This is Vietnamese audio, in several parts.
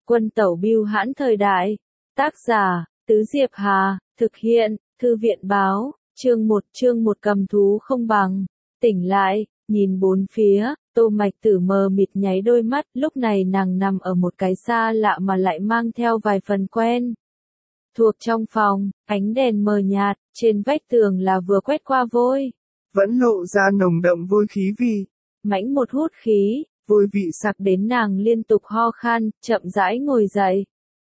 Quân tẩu bưu hãn thời đại. Tác giả, Tứ Diệp Hà, thực hiện, Thư viện báo, chương 1 cầm thú không bằng. Tỉnh lại, nhìn bốn phía, Tô Mạch Tử mờ mịt nháy đôi mắt, lúc này nàng nằm ở một cái xa lạ mà lại mang theo vài phần quen. Thuộc trong phòng, ánh đèn mờ nhạt, trên vách tường là vừa quét qua vôi. Vẫn lộ ra nồng đậm vôi khí vị. Mãnh một hút khí, Vôi vị sặc đến nàng liên tục ho khan, chậm rãi ngồi dậy.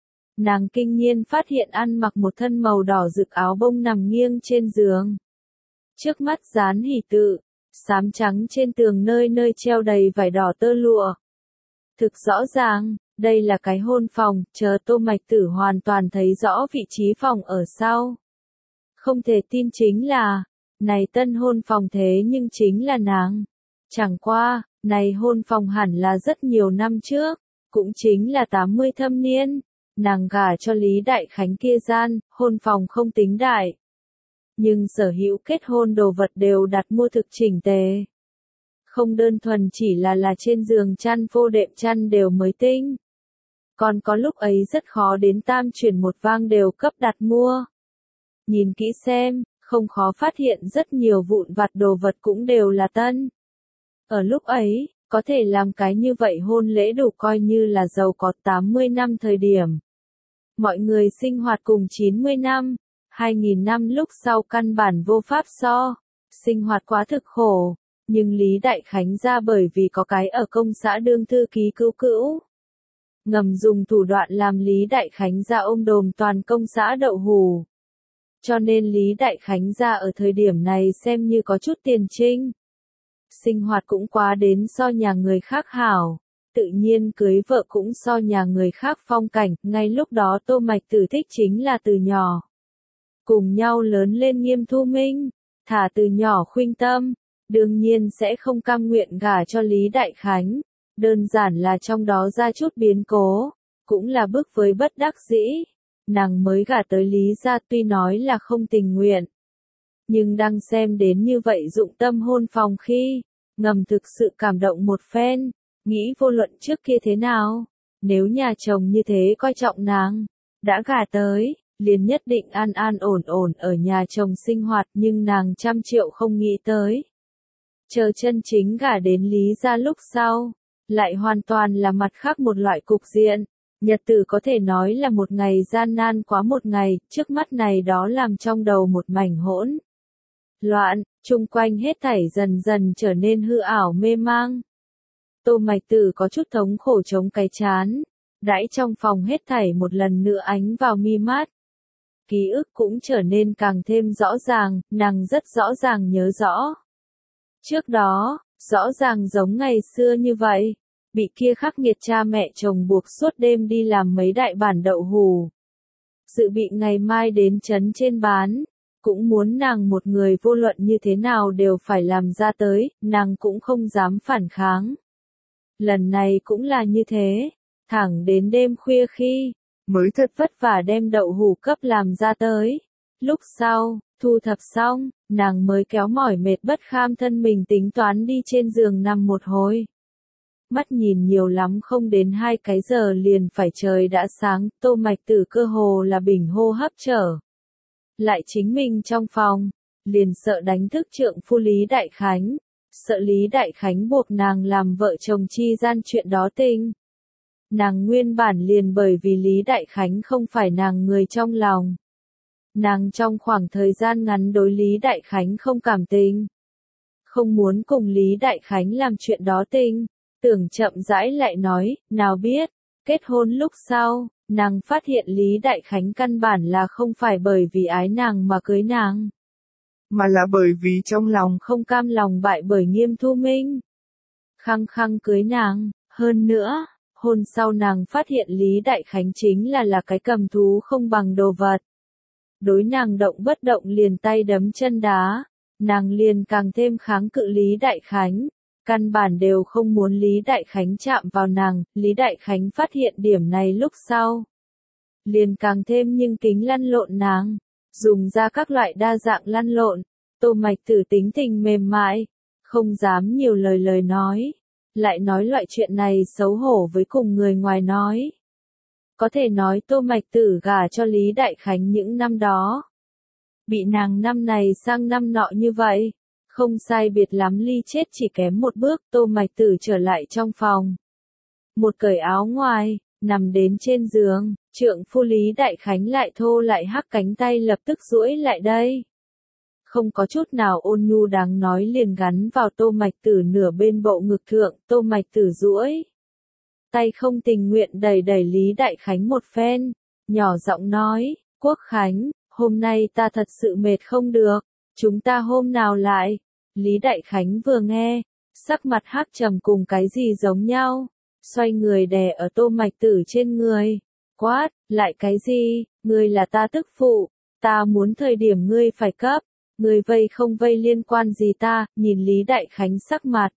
Nàng kinh nhiên phát hiện ăn mặc một thân màu đỏ rực áo bông nằm nghiêng trên giường. Trước mắt dán hỷ tự, xám trắng trên tường nơi nơi treo đầy vải đỏ tơ lụa. Thực rõ ràng, đây là cái hôn phòng, chờ Tô Mạch Tử hoàn toàn thấy rõ vị trí phòng ở sau. Không thể tin chính là, này tân hôn phòng thế nhưng chính là nàng. Chẳng qua, này hôn phòng hẳn là rất nhiều năm trước, cũng chính là 80 thâm niên. Nàng gả cho Lý Đại Khánh kia gian, hôn phòng không tính đại. Nhưng sở hữu kết hôn đồ vật đều đặt mua thực chỉnh tề. Không đơn thuần chỉ là trên giường chăn phô đệm chăn đều mới tinh. Còn có lúc ấy rất khó đến tam chuyển một vang đều cấp đặt mua. Nhìn kỹ xem, không khó phát hiện rất nhiều vụn vặt đồ vật cũng đều là tân. Ở lúc ấy, có thể làm cái như vậy hôn lễ đủ coi như là giàu có 80 năm thời điểm. Mọi người sinh hoạt cùng 90 năm, 2000 năm lúc sau căn bản vô pháp so, sinh hoạt quá thực khổ, nhưng Lý Đại Khánh ra bởi vì có cái ở công xã đương thư ký cữu cữu. Ngầm dùng thủ đoạn làm Lý Đại Khánh ra ôm đồm toàn công xã đậu hù. Cho nên Lý Đại Khánh ra ở thời điểm này xem như có chút tiền trinh. Sinh hoạt cũng quá đến so nhà người khác hảo. Tự nhiên cưới vợ cũng so nhà người khác phong cảnh, ngay lúc đó Tô Mạch Tử thích chính là từ nhỏ. Cùng nhau lớn lên Nghiêm Thu Minh, thả từ nhỏ khuynh tâm, đương nhiên sẽ không cam nguyện gả cho Lý Đại Khánh, đơn giản là trong đó ra chút biến cố, cũng là bức với bất đắc dĩ, nàng mới gả tới Lý gia tuy nói là không tình nguyện. Nhưng đang xem đến như vậy dụng tâm hôn phòng khi, ngầm thực sự cảm động một phen. Nghĩ vô luận trước kia thế nào, nếu nhà chồng như thế coi trọng nàng, đã gả tới, liền nhất định an an ổn ổn ở nhà chồng sinh hoạt nhưng nàng 100 triệu không nghĩ tới. Chờ chân chính gả đến Lý gia lúc sau, lại hoàn toàn là mặt khác một loại cục diện, nhật tử có thể nói là một ngày gian nan quá một ngày, trước mắt này đó làm trong đầu một mảnh hỗn loạn, chung quanh hết thảy dần dần trở nên hư ảo mê mang. Tô Mạch Tử có chút thống khổ chống cái chán, đãi trong phòng hết thảy một lần nữa ánh vào mi mắt. Ký ức cũng trở nên càng thêm rõ ràng, nàng rất rõ ràng nhớ rõ. Trước đó, rõ ràng giống ngày xưa như vậy, bị kia khắc nghiệt cha mẹ chồng buộc suốt đêm đi làm mấy đại bản đậu hù. Dự bị ngày mai đến trấn trên bán, cũng muốn nàng một người vô luận như thế nào đều phải làm ra tới, nàng cũng không dám phản kháng. Lần này cũng là như thế, thẳng đến đêm khuya khi, mới thật vất vả đem đậu hù cấp làm ra tới. Lúc sau, thu thập xong, nàng mới kéo mỏi mệt bất kham thân mình tính toán đi trên giường nằm một hồi. Mắt nhìn nhiều lắm không đến 2 cái giờ liền phải trời đã sáng, Tô Mạch Tử cơ hồ là bình hô hấp trở. Lại chính mình trong phòng, liền sợ đánh thức trượng phu Lý Đại Khánh. Sợ Lý Đại Khánh buộc nàng làm vợ chồng chi gian chuyện đó tình. Nàng nguyên bản liền bởi vì Lý Đại Khánh không phải nàng người trong lòng. Nàng trong khoảng thời gian ngắn đối Lý Đại Khánh không cảm tình. Không muốn cùng Lý Đại Khánh làm chuyện đó tình. Tưởng chậm rãi lại nói, nào biết, kết hôn lúc sau, nàng phát hiện Lý Đại Khánh căn bản là không phải bởi vì ái nàng mà cưới nàng. Mà là bởi vì trong lòng không cam lòng bại bởi Nghiêm Thu Minh. Khăng khăng cưới nàng, hơn nữa, hôn sau nàng phát hiện Lý Đại Khánh chính là cái cầm thú không bằng đồ vật. Đối nàng động bất động liền tay đấm chân đá, nàng liền càng thêm kháng cự Lý Đại Khánh. Căn bản đều không muốn Lý Đại Khánh chạm vào nàng, Lý Đại Khánh phát hiện điểm này lúc sau. Liền càng thêm nhưng kính lăn lộn nàng. Dùng ra các loại đa dạng lăn lộn, Tô Mạch Tử tính tình mềm mại, không dám nhiều lời nói, lại nói loại chuyện này xấu hổ với cùng người ngoài nói. Có thể nói Tô Mạch Tử gả cho Lý Đại Khánh những năm đó. Bị nàng năm này sang năm nọ như vậy. Không sai biệt lắm ly chết chỉ kém một bước, Tô Mạch Tử trở lại trong phòng. Một cởi áo ngoài, nằm đến trên giường, trượng phu Lý Đại Khánh lại thô lại hắc cánh tay lập tức duỗi lại đây. Không có chút nào ôn nhu đáng nói liền gắn vào Tô Mạch Tử nửa bên bộ ngực thượng, Tô Mạch Tử duỗi tay không tình nguyện đẩy đẩy Lý Đại Khánh một phen, nhỏ giọng nói, Quốc Khánh, hôm nay ta thật sự mệt không được, chúng ta hôm nào lại. Lý Đại Khánh vừa nghe, sắc mặt hắc trầm cùng cái gì giống nhau, xoay người đè ở Tô Mạch Tử trên người, quát, lại cái gì, ngươi là ta tức phụ, ta muốn thời điểm ngươi phải cấp, ngươi vây không vây liên quan gì ta, nhìn Lý Đại Khánh sắc mặt.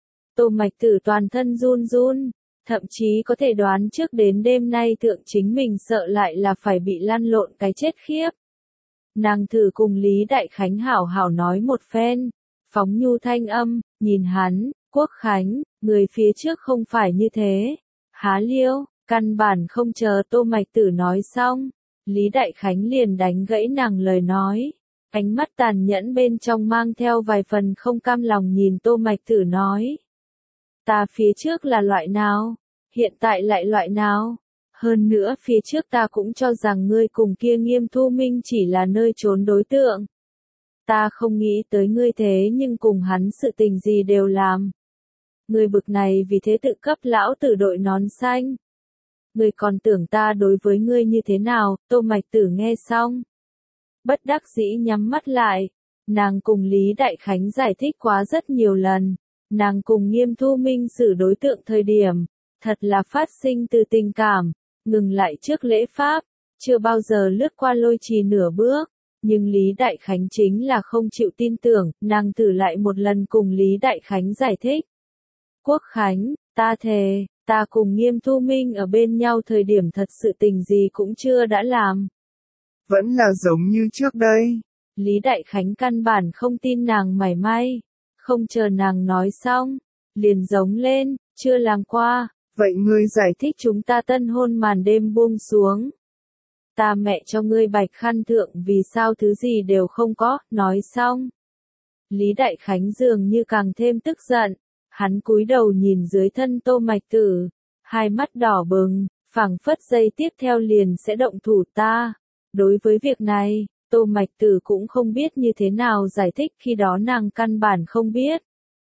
Tô Mạch Tử toàn thân run run, thậm chí có thể đoán trước đến đêm nay thượng chính mình sợ lại là phải bị lăn lộn cái chết khiếp. Nàng thử cùng Lý Đại Khánh hảo hảo nói một phen, phóng nhu thanh âm, nhìn hắn, Quốc Khánh, người phía trước không phải như thế. Há liêu, căn bản không chờ Tô Mạch Tử nói xong, Lý Đại Khánh liền đánh gãy nàng lời nói. Ánh mắt tàn nhẫn bên trong mang theo vài phần không cam lòng nhìn Tô Mạch Tử nói. Ta phía trước là loại nào? Hiện tại lại loại nào? Hơn nữa phía trước ta cũng cho rằng ngươi cùng kia Nghiêm Thu Minh chỉ là nơi trốn đối tượng. Ta không nghĩ tới ngươi thế nhưng cùng hắn sự tình gì đều làm. Ngươi bực này vì thế tự cấp lão tử đội nón xanh. Ngươi còn tưởng ta đối với ngươi như thế nào? Tô Mạch Tử nghe xong. Bất đắc dĩ nhắm mắt lại. Nàng cùng Lý Đại Khánh giải thích quá rất nhiều lần. Nàng cùng Nghiêm Thu Minh xử đối tượng thời điểm. Thật là phát sinh từ tình cảm. Ngừng lại trước lễ pháp. Chưa bao giờ lướt qua lôi trì nửa bước. Nhưng Lý Đại Khánh chính là không chịu tin tưởng. Nàng thử lại một lần cùng Lý Đại Khánh giải thích. Quốc Khánh, ta thề, ta cùng Nghiêm Thu Minh ở bên nhau thời điểm thật sự tình gì cũng chưa đã làm. Vẫn là giống như trước đây. Lý Đại Khánh căn bản không tin nàng mảy may. Không chờ nàng nói xong, liền giống lên, chưa làm qua. Vậy ngươi giải thích chúng ta tân hôn màn đêm buông xuống. Ta mẹ cho ngươi bạch khăn thượng vì sao thứ gì đều không có, nói xong. Lý Đại Khánh dường như càng thêm tức giận. Hắn cúi đầu nhìn dưới thân Tô Mạch Tử, hai mắt đỏ bừng, phảng phất giây tiếp theo liền sẽ động thủ ta. Đối với việc này, Tô Mạch Tử cũng không biết như thế nào giải thích khi đó nàng căn bản không biết.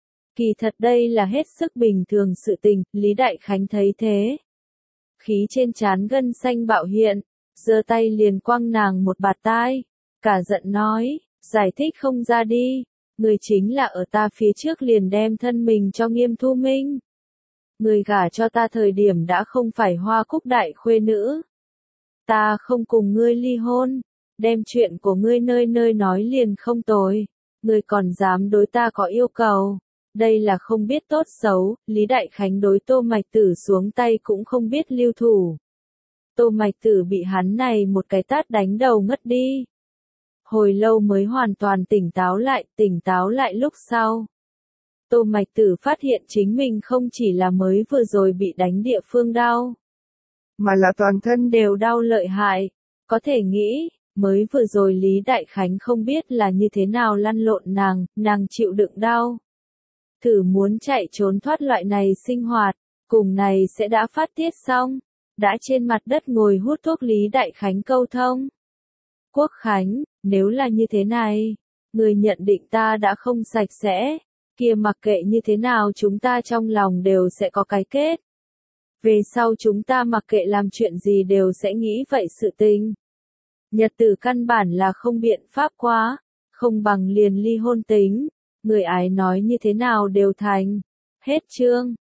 Kỳ thật đây là hết sức bình thường sự tình, Lý Đại Khánh thấy thế. Khí trên trán gân xanh bạo hiện, giơ tay liền quăng nàng một bạt tai, cả giận nói, giải thích không ra đi. Người chính là ở ta phía trước liền đem thân mình cho Nghiêm Thu Minh. Người gả cho ta thời điểm đã không phải Hoa Cúc đại khuê nữ. Ta không cùng ngươi ly hôn, đem chuyện của ngươi nơi nơi nói liền không tồi. Ngươi còn dám đối ta có yêu cầu. Đây là không biết tốt xấu, Lý Đại Khánh đối Tô Mạch Tử xuống tay cũng không biết lưu thủ. Tô Mạch Tử bị hắn này một cái tát đánh đầu ngất đi. Hồi lâu mới hoàn toàn tỉnh táo lại lúc sau. Tô Mạch Tử phát hiện chính mình không chỉ là mới vừa rồi bị đánh địa phương đau, mà là toàn thân đều đau lợi hại. Có thể nghĩ, mới vừa rồi Lý Đại Khánh không biết là như thế nào lăn lộn nàng chịu đựng đau. Thử muốn chạy trốn thoát loại này sinh hoạt, cùng này sẽ đã phát tiết xong, đã trên mặt đất ngồi hút thuốc Lý Đại Khánh câu thông. Quốc Khánh, nếu là như thế này, người nhận định ta đã không sạch sẽ, kia mặc kệ như thế nào chúng ta trong lòng đều sẽ có cái kết. Về sau chúng ta mặc kệ làm chuyện gì đều sẽ nghĩ vậy sự tình. Nhật tử căn bản là không biện pháp quá, không bằng liền ly hôn tính, người ái nói như thế nào đều thành. Hết chương.